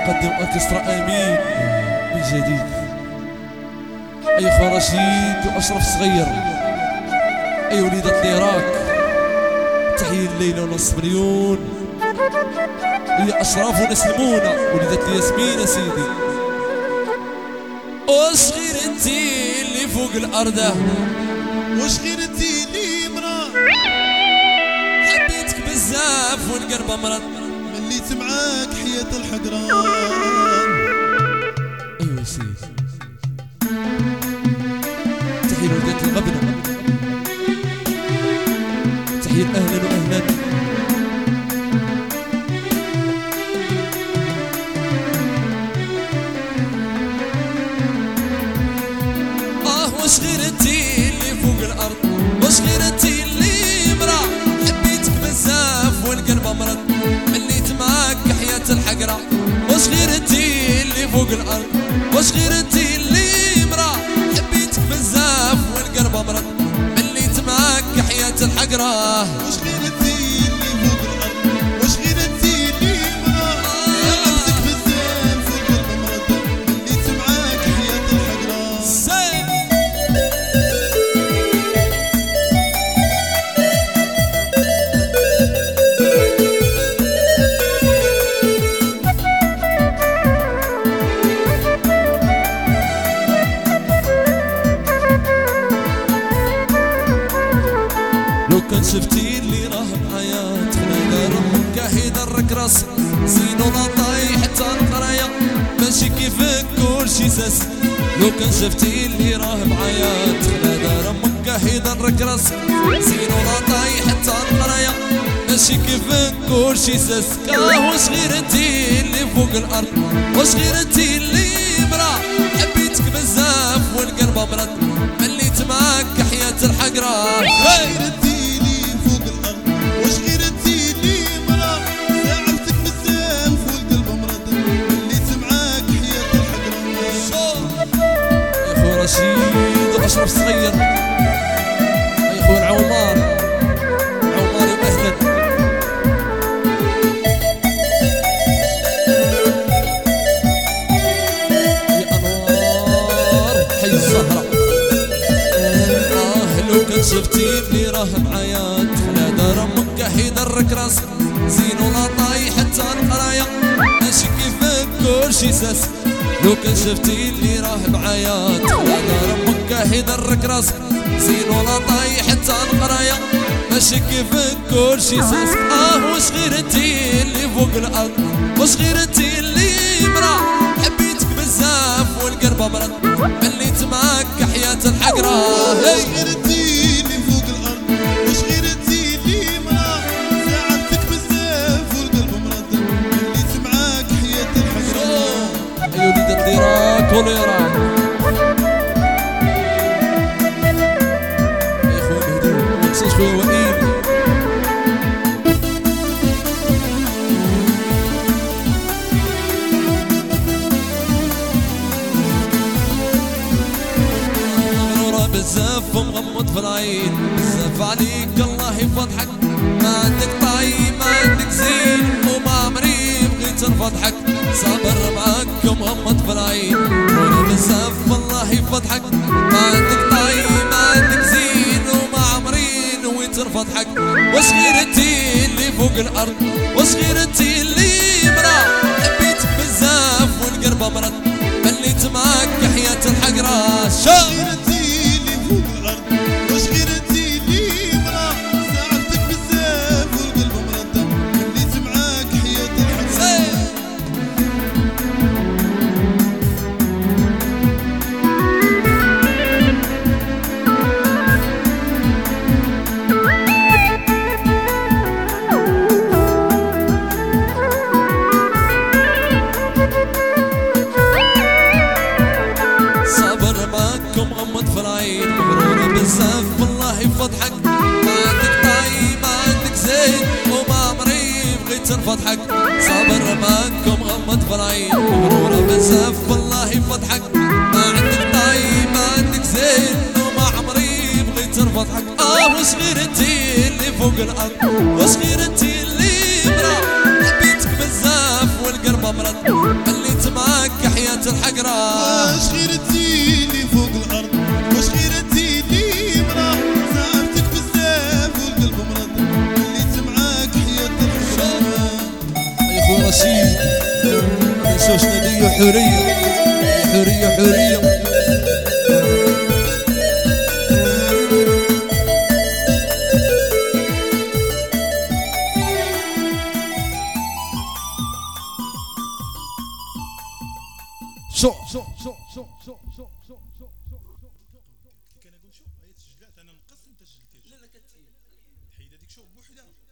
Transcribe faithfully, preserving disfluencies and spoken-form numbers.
يقدم أوركسترا أمين من جديد. أي خو رشيد وأشرف صغير، أي وليدة العراق، تحية الليلة ونص مليون. هي أشراف ونسلمونا وليدة الياسمين سيدي. وش غير انتي اللي فوق الأرض، وش غير انتي اللي مرا، حبيتك بزاف والقلب مرض، مليت معاك حياة الحقران. ايوه سيدي، تحية لولدات الغبنة، تحية أهلا وأهلا. آه وش غير انتي اللي فوق الأرض، وش غير انتي اللي مرا، حبيتك بزاف والقلب مرض، مليت معاك حياة الحقرة. وش غير انتي اللي فوق الأرض، وش غير انتي اللي مرا، حبيتك بزاف والقلب مرض، مليت معاك حياة الحقرة. وش غير انتي اللي فوق الأرض، وش غير انتي اللي مرا، عمتك بزاف والقلب مرض، مليت معاك حياة الحقران. لو كان شفتي اللي راه معايا تخلى رمك يدرك راسك، زين ولا طايح حتى القرايه ماشي كيفك كلشي ساس. لو كان شفتي اللي راه معايا تخلى رمك يدرك راسك، زين ولا طايح حتى القرايه ماشي كيفك كلشي ساس. اه وش غير انتي اللي فوق الارض، وش غير انتي اللي مرا، حبيتك بزاف والقلب مرض، مليت معاك حياة الحقرة. وش غير انتي اللي فوق الأرض، وش غير انتي اللي مرا، زعمتك بزاف والقلب مرض، مليت معاك حياة الحقران. يا خو رشيد وأشرف صغير، يا خو العمار، عمار وأهلا. يا أنوار حي الزهرة. آه لو كان شفتي اللي راه معايا تخلى درمك يدرك راسك، زين ولا طايح حتى القراية ماشي كيفك كلشي ساس. لو كان شفتي اللي راه معايا تخلى درمك يدرك راسك، زين ولا طايح حتى القراية ماشي كيفك كلشي ساس. اه وش غير انتي اللي فوق الأرض، وش غير انتي اللي مرا، حبيتك بزاف والقلب مرض، مليت معاك حياة الحقرة. وش غير انتي اللي فوق الأرض، وش غير انتي اللي مرا، زعمتك بزاف والقلب مرض، مليت معاك حياة الحقران. أي وليدة العراق والعراق، يا خويا الهدوء ما تنساش خويا وئيل. مغرورة بزاف ومغمض في العين، بزاف عليك الله يفضحك، ما عندك طيب ما عندك زين، وما عمري بغيت نفضحك، صابر معاك ومغمض في العين. مغرورة بزاف الله يفضحك، ما عندك طيب ما عندك زين، وما عمري نويت نفضحك. وش غير انتي اللي فوق الأرض، وش غير انتي اللي مرا، حبيتك بزاف والقلب مرض، مليت معاك حياة الحقرة. وش غير انتي اللي فوق الأرض، وش غير انتي اللي مرا، زعمتك بزاف والقلب مرض، مليت معاك حياة الحقران. مغمض في العين، مغرورة بزاف والله يفضحك، ما عندك طيب ما عندك زين، وما عمري بغيت نفضحك، صابر معاك ومغمض في العين. مغرورة بزاف والله يفضحك، ما عندك طيب ما عندك زين، وما عمري بغيت نفضحك. اه وش غير انتي اللي فوق الأرض، وش غير انتي اللي مرا، حبيتك بزاف والقلب مرض، معاك حياة الحقرة. واش غير تزيني فوق الارض، واش غير تزيني مرا، زعفتك بزاف والقلب مرض، وليت معاك حياة الحقرة. يا خويا رشيد منساوش ناديو حورية حورية حورية. شو شو شو شو شو شو شو شو كان اقول شوف هي تسجلات انا نقص انت سجلتيش. لا لا كتحيد حيد هذيك شوف بوحدها.